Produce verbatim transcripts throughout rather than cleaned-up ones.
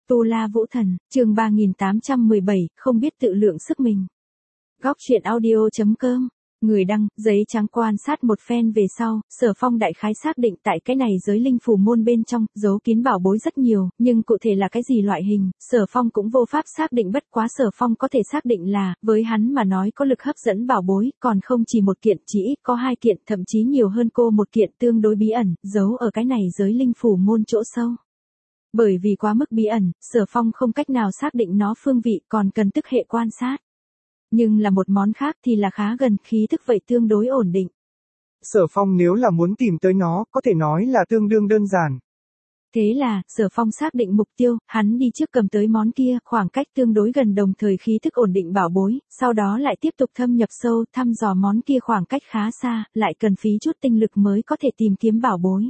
Tu La Vũ Thần, chương ba nghìn tám trăm mười bảy, không biết tự lượng sức mình. Góc truyện audio chấm com, người đăng, giấy trắng quan sát một phen về sau, Sở Phong đại khái xác định tại cái này giới linh phù môn bên trong, giấu kín bảo bối rất nhiều, nhưng cụ thể là cái gì loại hình, Sở Phong cũng vô pháp xác định, bất quá Sở Phong có thể xác định là, với hắn mà nói có lực hấp dẫn bảo bối, còn không chỉ một kiện, chỉ ít có hai kiện, thậm chí nhiều hơn cô một kiện tương đối bí ẩn, giấu ở cái này giới linh phù môn chỗ sâu. Bởi vì quá mức bí ẩn, Sở Phong không cách nào xác định nó phương vị, còn cần tức hệ quan sát. Nhưng là một món khác thì là khá gần, khí thức vậy tương đối ổn định. Sở Phong nếu là muốn tìm tới nó, có thể nói là tương đương đơn giản. Thế là, Sở Phong xác định mục tiêu, hắn đi trước cầm tới món kia, khoảng cách tương đối gần đồng thời khí thức ổn định bảo bối, sau đó lại tiếp tục thâm nhập sâu, thăm dò món kia khoảng cách khá xa, lại cần phí chút tinh lực mới có thể tìm kiếm bảo bối.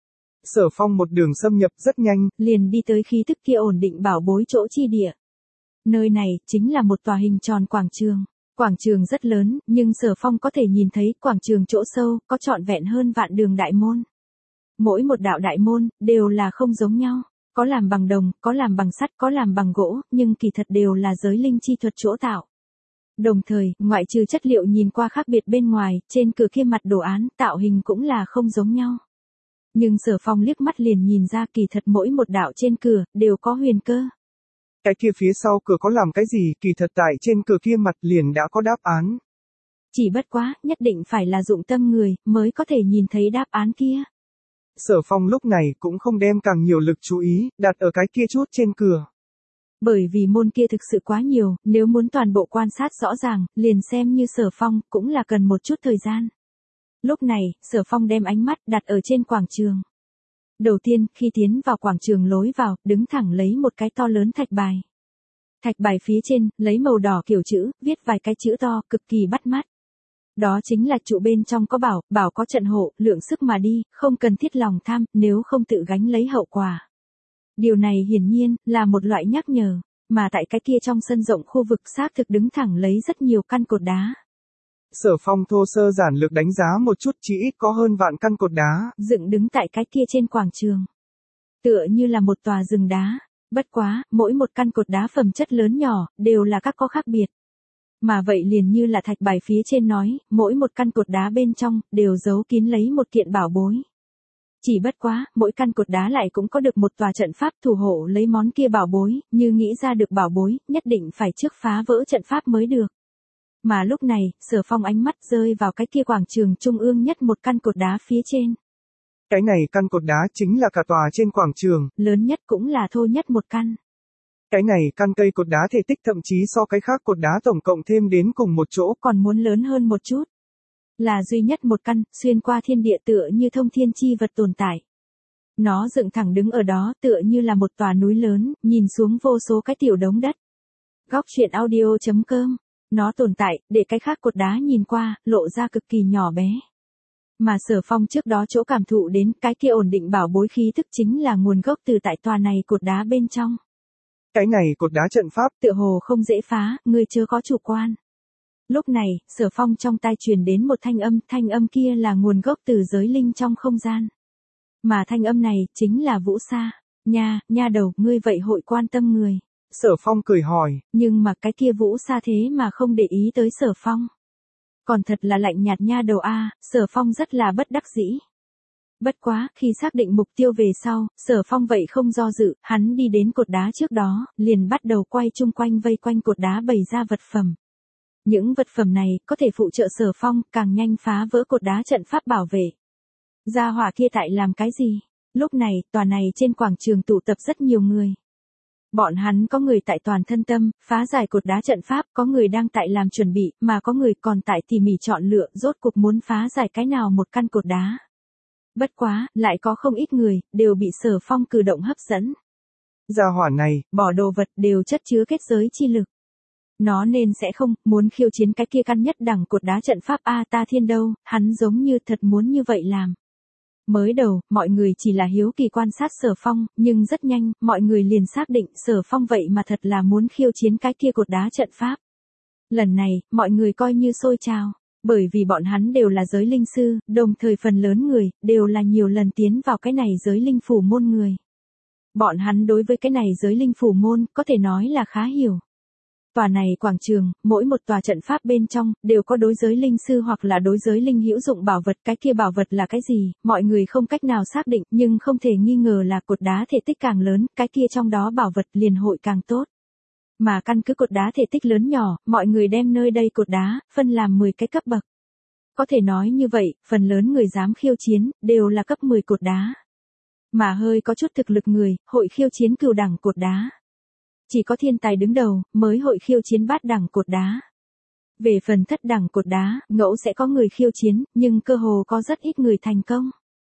Sở Phong một đường xâm nhập rất nhanh, liền đi tới khí thức kia ổn định bảo bối chỗ chi địa. Nơi này, chính là một tòa hình tròn quảng trường. Quảng trường rất lớn, nhưng Sở Phong có thể nhìn thấy quảng trường chỗ sâu, có trọn vẹn hơn vạn đường đại môn. Mỗi một đạo đại môn, đều là không giống nhau. Có làm bằng đồng, có làm bằng sắt, có làm bằng gỗ, nhưng kỳ thật đều là giới linh chi thuật chỗ tạo. Đồng thời, ngoại trừ chất liệu nhìn qua khác biệt bên ngoài, trên cửa kia mặt đồ án, tạo hình cũng là không giống nhau. Nhưng Sở Phong liếc mắt liền nhìn ra kỳ thật mỗi một đạo trên cửa, đều có huyền cơ. Cái kia phía sau cửa có làm cái gì, kỳ thật tại trên cửa kia mặt liền đã có đáp án. Chỉ bất quá, nhất định phải là dụng tâm người, mới có thể nhìn thấy đáp án kia. Sở Phong lúc này cũng không đem càng nhiều lực chú ý, đặt ở cái kia chút trên cửa. Bởi vì môn kia thực sự quá nhiều, nếu muốn toàn bộ quan sát rõ ràng, liền xem như Sở Phong, cũng là cần một chút thời gian. Lúc này, Sở Phong đem ánh mắt đặt ở trên quảng trường. Đầu tiên, khi tiến vào quảng trường lối vào, đứng thẳng lấy một cái to lớn thạch bài. Thạch bài phía trên, lấy màu đỏ kiểu chữ, viết vài cái chữ to, cực kỳ bắt mắt. Đó chính là trụ bên trong có bảo, bảo có trận hộ, lượng sức mà đi, không cần thiết lòng tham, nếu không tự gánh lấy hậu quả. Điều này hiển nhiên, là một loại nhắc nhở, mà tại cái kia trong sân rộng khu vực xác thực đứng thẳng lấy rất nhiều căn cột đá. Sở Phong thô sơ giản lược đánh giá một chút, chỉ ít có hơn vạn căn cột đá, dựng đứng tại cái kia trên quảng trường. Tựa như là một tòa rừng đá, bất quá, mỗi một căn cột đá phẩm chất lớn nhỏ, đều là các có khác biệt. Mà vậy liền như là thạch bài phía trên nói, mỗi một căn cột đá bên trong, đều giấu kín lấy một kiện bảo bối. Chỉ bất quá, mỗi căn cột đá lại cũng có được một tòa trận pháp thủ hộ lấy món kia bảo bối, như nghĩ ra được bảo bối, nhất định phải trước phá vỡ trận pháp mới được. Mà lúc này, Sở Phong ánh mắt rơi vào cái kia quảng trường trung ương nhất một căn cột đá phía trên. Cái này căn cột đá chính là cả tòa trên quảng trường, lớn nhất cũng là thô nhất một căn. Cái này căn cây cột đá thể tích thậm chí so cái khác cột đá tổng cộng thêm đến cùng một chỗ, còn muốn lớn hơn một chút. Là duy nhất một căn, xuyên qua thiên địa tựa như thông thiên chi vật tồn tại. Nó dựng thẳng đứng ở đó tựa như là một tòa núi lớn, nhìn xuống vô số cái tiểu đống đất. Góc truyện audio chấm com. Nó tồn tại, để cái khác cột đá nhìn qua, lộ ra cực kỳ nhỏ bé. Mà Sở Phong trước đó chỗ cảm thụ đến cái kia ổn định bảo bối khí thức chính là nguồn gốc từ tại tòa này cột đá bên trong. Cái này cột đá trận pháp, tựa hồ không dễ phá, người chớ có chủ quan. Lúc này, Sở Phong trong tai truyền đến một thanh âm, thanh âm kia là nguồn gốc từ giới linh trong không gian. Mà thanh âm này, chính là Vũ Sa. Nha, nha đầu, ngươi vậy hội quan tâm người. Sở Phong cười hỏi. Nhưng mà cái kia Vũ Sa thế mà không để ý tới Sở Phong. Còn thật là lạnh nhạt nha đầu a, Sở Phong rất là bất đắc dĩ. Bất quá, khi xác định mục tiêu về sau, Sở Phong vậy không do dự, hắn đi đến cột đá trước đó, liền bắt đầu quay chung quanh vây quanh cột đá bày ra vật phẩm. Những vật phẩm này, có thể phụ trợ Sở Phong, càng nhanh phá vỡ cột đá trận pháp bảo vệ. Gia hỏa kia tại làm cái gì? Lúc này, tòa này trên quảng trường tụ tập rất nhiều người. Bọn hắn có người tại toàn thân tâm, phá giải cột đá trận pháp, có người đang tại làm chuẩn bị, mà có người còn tại tỉ mỉ chọn lựa, rốt cuộc muốn phá giải cái nào một căn cột đá. Bất quá, lại có không ít người, đều bị Sở Phong cử động hấp dẫn. Gia hỏa này, bỏ đồ vật đều chất chứa kết giới chi lực. Nó nên sẽ không, muốn khiêu chiến cái kia căn nhất đẳng cột đá trận pháp A Ta Thiên đâu, hắn giống như thật muốn như vậy làm. Mới đầu, mọi người chỉ là hiếu kỳ quan sát Sở Phong, nhưng rất nhanh, mọi người liền xác định Sở Phong vậy mà thật là muốn khiêu chiến cái kia cột đá trận pháp. Lần này, mọi người coi như sôi trào, bởi vì bọn hắn đều là giới linh sư, đồng thời phần lớn người, đều là nhiều lần tiến vào cái này giới linh phủ môn người. Bọn hắn đối với cái này giới linh phù môn, có thể nói là khá hiểu. Tòa này quảng trường, mỗi một tòa trận pháp bên trong, đều có đối giới linh sư hoặc là đối giới linh hữu dụng bảo vật. Cái kia bảo vật là cái gì, mọi người không cách nào xác định, nhưng không thể nghi ngờ là cột đá thể tích càng lớn, cái kia trong đó bảo vật liền hội càng tốt. Mà căn cứ cột đá thể tích lớn nhỏ, mọi người đem nơi đây cột đá, phân làm mười cái cấp bậc. Có thể nói như vậy, phần lớn người dám khiêu chiến, đều là cấp mười cột đá. Mà hơi có chút thực lực người, hội khiêu chiến cửu đẳng cột đá. Chỉ có thiên tài đứng đầu, mới hội khiêu chiến bát đẳng cột đá. Về phần thất đẳng cột đá, ngẫu sẽ có người khiêu chiến, nhưng cơ hồ có rất ít người thành công.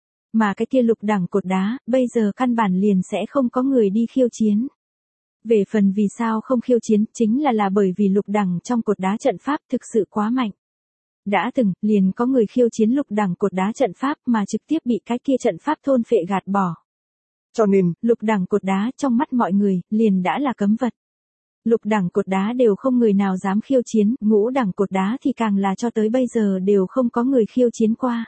Mà cái kia lục đẳng cột đá, bây giờ căn bản liền sẽ không có người đi khiêu chiến. Về phần vì sao không khiêu chiến, chính là là bởi vì lục đẳng trong cột đá trận pháp thực sự quá mạnh. Đã từng, liền có người khiêu chiến lục đẳng cột đá trận pháp mà trực tiếp bị cái kia trận pháp thôn phệ gạt bỏ. Cho nên, lục đẳng cột đá trong mắt mọi người, liền đã là cấm vật. Lục đẳng cột đá đều không người nào dám khiêu chiến, ngũ đẳng cột đá thì càng là cho tới bây giờ đều không có người khiêu chiến qua.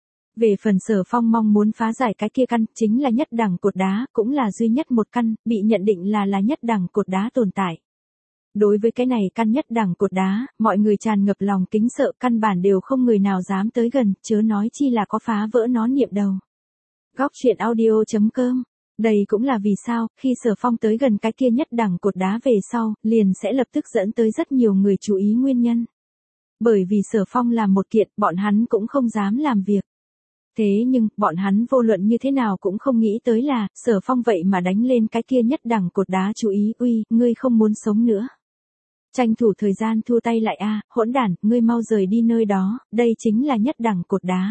Về phần Sở Phong mong muốn phá giải cái kia căn, chính là nhất đẳng cột đá, cũng là duy nhất một căn, bị nhận định là là nhất đẳng cột đá tồn tại. Đối với cái này căn nhất đẳng cột đá, mọi người tràn ngập lòng kính sợ, căn bản đều không người nào dám tới gần, chớ nói chi là có phá vỡ nó niệm đầu. Góc truyện audio chấm com. Đây cũng là vì sao, khi Sở Phong tới gần cái kia nhất đẳng cột đá về sau, liền sẽ lập tức dẫn tới rất nhiều người chú ý nguyên nhân. Bởi vì Sở Phong làm một kiện, bọn hắn cũng không dám làm việc. Thế nhưng, bọn hắn vô luận như thế nào cũng không nghĩ tới là, Sở Phong vậy mà đánh lên cái kia nhất đẳng cột đá chú ý, uy, ngươi không muốn sống nữa. Tranh thủ thời gian thua tay lại a, hỗn đản, ngươi mau rời đi nơi đó, đây chính là nhất đẳng cột đá.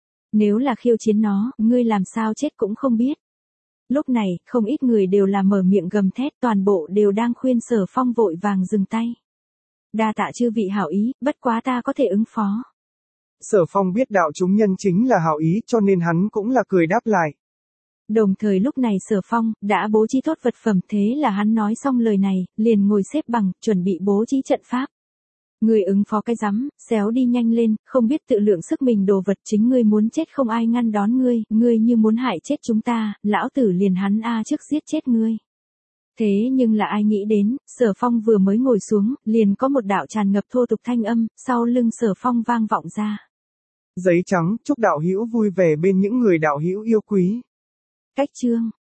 Nếu là khiêu chiến nó, ngươi làm sao chết cũng không biết. Lúc này, không ít người đều là mở miệng gầm thét, toàn bộ đều đang khuyên Sở Phong vội vàng dừng tay. Đa tạ chư vị hảo ý, bất quá ta có thể ứng phó. Sở Phong biết đạo chúng nhân chính là hảo ý, cho nên hắn cũng là cười đáp lại. Đồng thời lúc này Sở Phong đã bố trí tốt vật phẩm, thế là hắn nói xong lời này, liền ngồi xếp bằng, chuẩn bị bố trí trận pháp. Ngươi ứng phó cái rắm, xéo đi nhanh lên, không biết tự lượng sức mình đồ vật, chính ngươi muốn chết không ai ngăn đón ngươi, ngươi như muốn hại chết chúng ta, lão tử liền hắn a trước giết chết ngươi. Thế nhưng là ai nghĩ đến, Sở Phong vừa mới ngồi xuống, liền có một đạo tràn ngập thô tục thanh âm, sau lưng Sở Phong vang vọng ra. Giấy trắng, chúc đạo hữu vui vẻ bên những người đạo hữu yêu quý. Cách chương